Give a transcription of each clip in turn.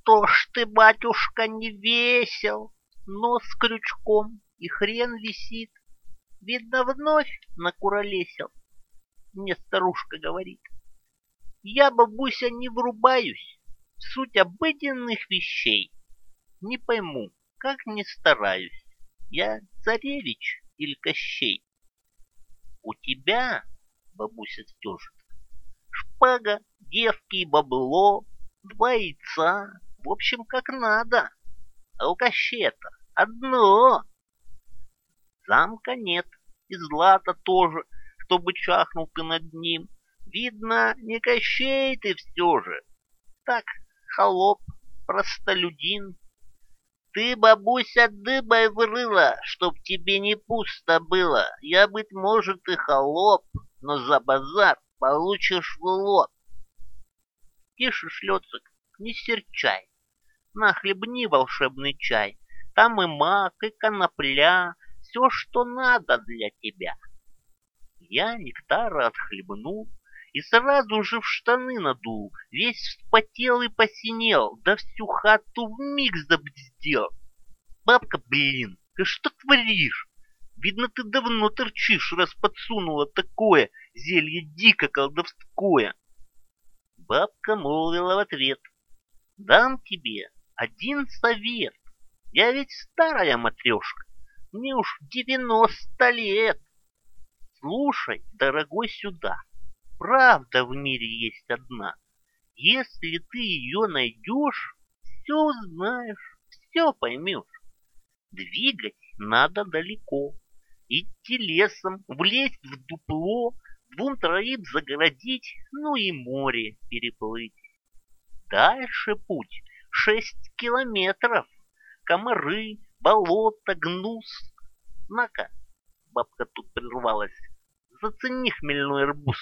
Что ж ты, батюшка, не весел? Нос крючком и хрен висит. Видно, вновь накуролесил. Мне старушка говорит. Я, бабуся, не врубаюсь в суть обыденных вещей. Не пойму, как не стараюсь. Я царевич или Кощей? У тебя, бабуся стежит, шпага, девки и бабло, 2 яйца, в общем, как надо. А у Кощея-то одно. Замка нет, и злата тоже, чтобы чахнул ты над ним. Видно, не Кощей ты все же. Так, холоп, простолюдин. Ты, бабуся, дыбой врыла, чтоб тебе не пусто было. Я, быть может, и холоп, но за базар получишь в лоб. Тише, шлёцик, не серчай. На, хлебни волшебный чай. Там и мак, и конопля, все, что надо для тебя. Я нектара отхлебнул и сразу же в штаны надул, весь вспотел и посинел, да всю хату вмиг забздел. Бабка, блин, ты что творишь? Видно, ты давно торчишь, раз подсунула такое зелье дико колдовское. Бабка молвила в ответ. Дам тебе один совет. Я ведь старая матрешка, мне уж 90 лет. Слушай, дорогой, сюда. Правда в мире есть одна. Если ты ее найдешь, все узнаешь, все поймешь. Двигать надо далеко. Идти лесом, влезть в дупло, 2-3 загородить, ну и море переплыть. Дальше путь 6 километров. Комары, болото, гнус. На-ка, бабка тут прервалась, зацени хмельной арбуз.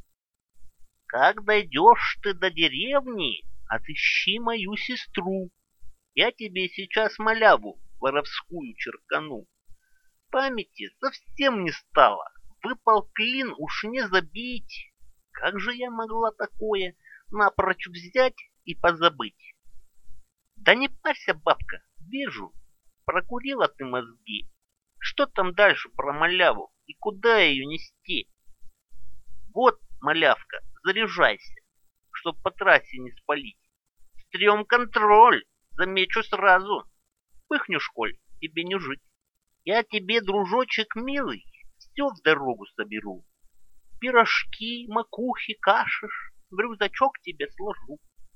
Как дойдешь ты до деревни, отыщи мою сестру. Я тебе сейчас маляву воровскую черкану. Памяти совсем не стало, выпал клин, уж не забить. Как же я могла такое напрочь взять и позабыть? Да не парься, бабка, вижу, прокурила ты мозги. Что там дальше про маляву и куда ее нести? Вот, малявка, заряжайся, чтоб по трассе не спалить. Стрём контроль, замечу сразу. Пыхнешь, коль, тебе не жить. Я тебе, дружочек милый, все в дорогу соберу. Пирожки, макухи, кашиш, в рюкзачок тебе сложу.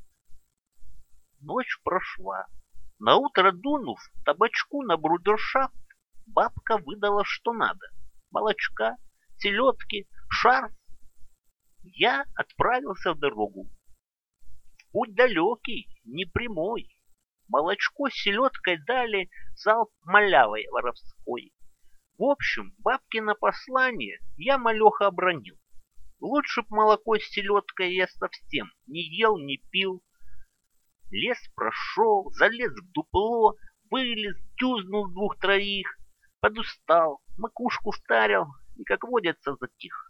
Ночь прошла. Наутро дунув табачку на брудершафт, бабка выдала что надо. Молочка, селедки, шарф. Я отправился в дорогу. Путь далекий, не прямой. Молочко с селедкой дали, залп малявой воровской. В общем, бабкино послание я малеха обронил. Лучше б молоко с селедкой я совсем не ел, не пил. Лес прошел, залез в дупло, вылез, дюзнул 2-3, подустал, макушку втарил и, как водится, затих.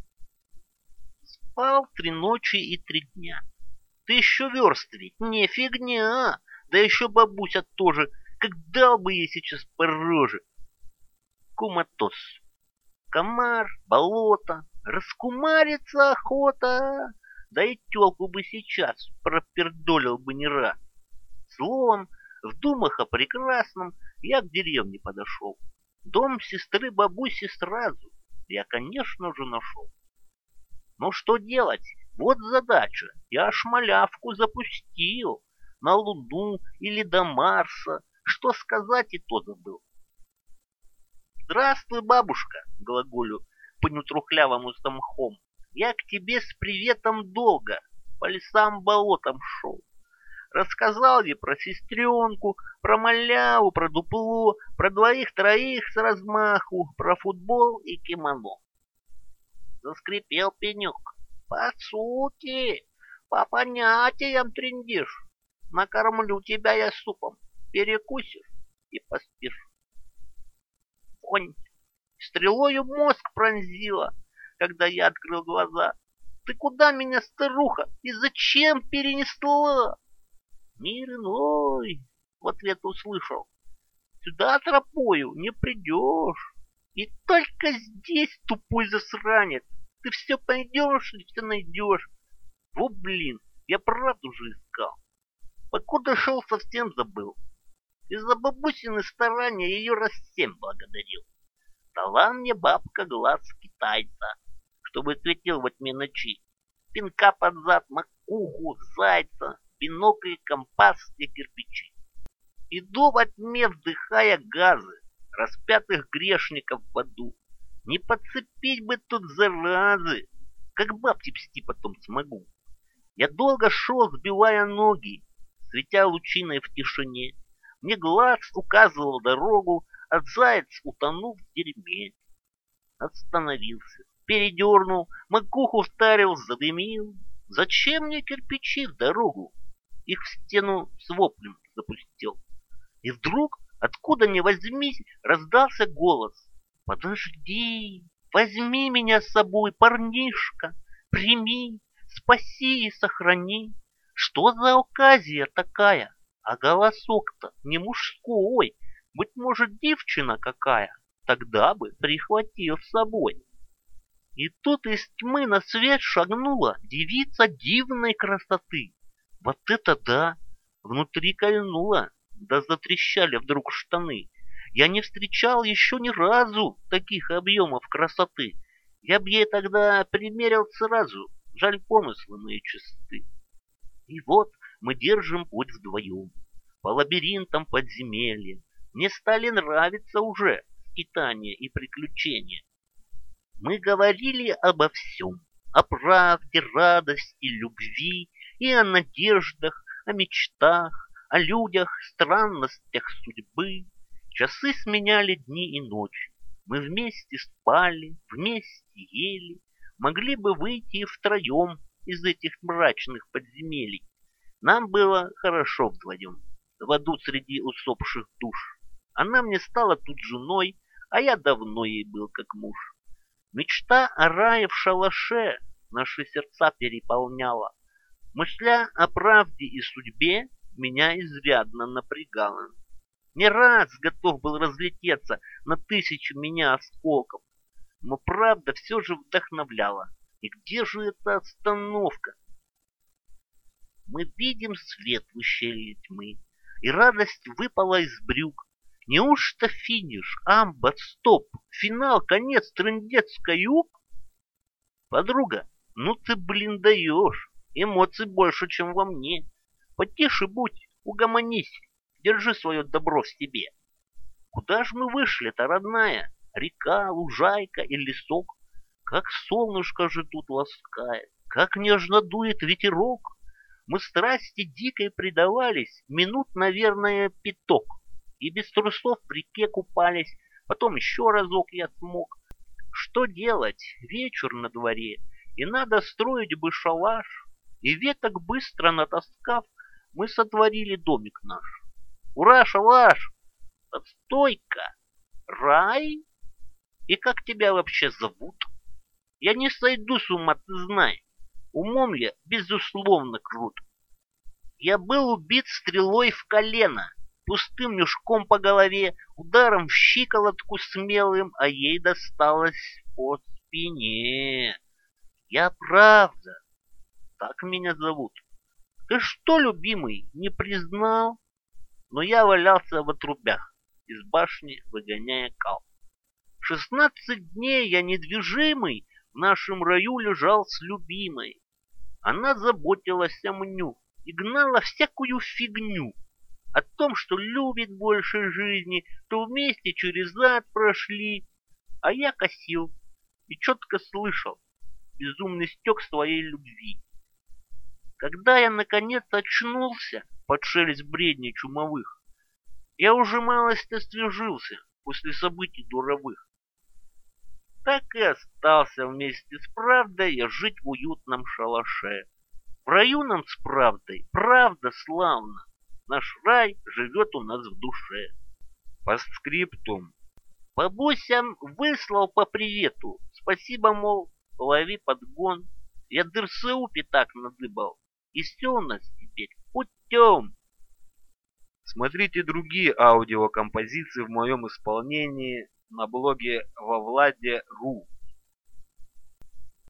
Спал 3 ночи и 3 дня. Ты еще верст ведь, не фигня. Да еще бабуся тоже, как дал бы ей сейчас по роже. Куматос. Комар, болото, раскумариться охота. Да и тёлку бы сейчас пропердолил бы не раз. Словом, в думах о прекрасном я к деревне подошел. Дом сестры бабуси сразу я, конечно же, нашел. Но что делать? Вот задача. Я аж малявку запустил. На Луну или до Марса. Что сказать, и то забыл. «Здравствуй, бабушка», — глаголю по нетрухлявому самхом. «Я к тебе с приветом долго, по лесам-болотам шел. Рассказал ей про сестренку, про маляву, про дупло, про 2-3 с размаху, про футбол и кимоно». Заскрипел пенек. «По сути, по понятиям трындишь. Накормлю тебя я супом, перекусишь и поспишь». Вонь. Стрелою мозг пронзила, когда я открыл глаза. «Ты куда меня, старуха, и зачем перенесла?» Мир иной, в ответ услышал, сюда тропою не придешь. И только здесь, тупой засранец, ты все пойдешь и все найдешь. Во блин, я правду же искал. Покуда шел, совсем забыл. Из-за бабусины старания ее раз 7 благодарил. Дала мне бабка глаз китайца, чтобы светил во тьме ночи. Пинка под зад, макуху, зайца, бинокль, компас и кирпичи. Иду во тьме, вдыхая газы распятых грешников в аду. Не подцепить бы тут заразы, как бабки псти потом смогу. Я долго шел, сбивая ноги, светя лучиной в тишине. Мне глаз указывал дорогу, а заяц утонул в дерьме. Остановился, передернул, макуху вставил, задымил. Зачем мне кирпичи в дорогу? Их в стену с воплем запустил. И вдруг, откуда ни возьмись, раздался голос. «Подожди, возьми меня с собой, парнишка, прими, спаси и сохрани. Что за оказия такая? А голосок-то не мужской, быть может, девчина какая, тогда бы прихватил с собой». И тут из тьмы на свет шагнула девица дивной красоты. Вот это да! Внутри кольнула, да затрещали вдруг штаны. Я не встречал еще ни разу таких объемов красоты. Я б ей тогда примерил сразу, жаль, помыслы мои чисты. И вот мы держим путь вдвоем по лабиринтам подземелья. Мне стали нравиться уже скитания и приключения. Мы говорили обо всем, о правде, радости, любви и о надеждах, о мечтах, о людях, странностях судьбы. Часы сменяли дни и ночи. Мы вместе спали, вместе ели, могли бы выйти и втроем из этих мрачных подземелий. Нам было хорошо вдвоем, в аду среди усопших душ. Она мне стала тут женой, а я давно ей был как муж. Мечта о рае в шалаше наши сердца переполняла. Мысля о правде и судьбе меня изрядно напрягала. Не раз готов был разлететься на 1000 меня осколков, но правда все же вдохновляла. И где же эта остановка? Мы видим свет в ущелье тьмы, и радость выпала из брюк. Неужто финиш, амба, стоп, финал, конец, трындец, каюк? Подруга, ну ты, блин, даешь. Эмоций больше, чем во мне. Потише будь, угомонись, держи свое добро в себе. Куда ж мы вышли-то, родная? Река, лужайка и лесок? Как солнышко же тут ласкает, как нежно дует ветерок. Мы страсти дикой предавались, минут, наверное, 5. И без трусов в реке купались, потом еще разок я смог. Что делать? Вечер на дворе, и надо строить бы шалаш. И веток быстро натаскав, мы сотворили домик наш. Ура, шалаш! Отстой-ка! Рай? И как тебя вообще зовут? Я не сойду с ума, ты знай. Умом я, безусловно, крут. Я был убит стрелой в колено, пустым мешком по голове, ударом в щиколотку смелым, а ей досталось по спине. Я правда, так меня зовут. Ты что, любимый, не признал? Но я валялся в отрубях, из башни выгоняя кал. 16 дней я недвижимый в нашем раю лежал с любимой. Она заботилась о мню и гнала всякую фигню. О том, что любит больше жизни, то вместе через ад прошли. А я косил и четко слышал безумный стек своей любви. Когда я, наконец, очнулся под шелест бредней чумовых, я уже малость освежился после событий дуровых. Так и остался вместе с правдой я жить в уютном шалаше. В раю нам с правдой, правда славно. Наш рай живет у нас в душе. Постскриптум. Бабусям выслал по привету. Спасибо, мол, лови подгон. Я ДРСУ пятак надыбал. И все у нас теперь путем. Смотрите другие аудиокомпозиции в моем исполнении на блоге вовладе.ру.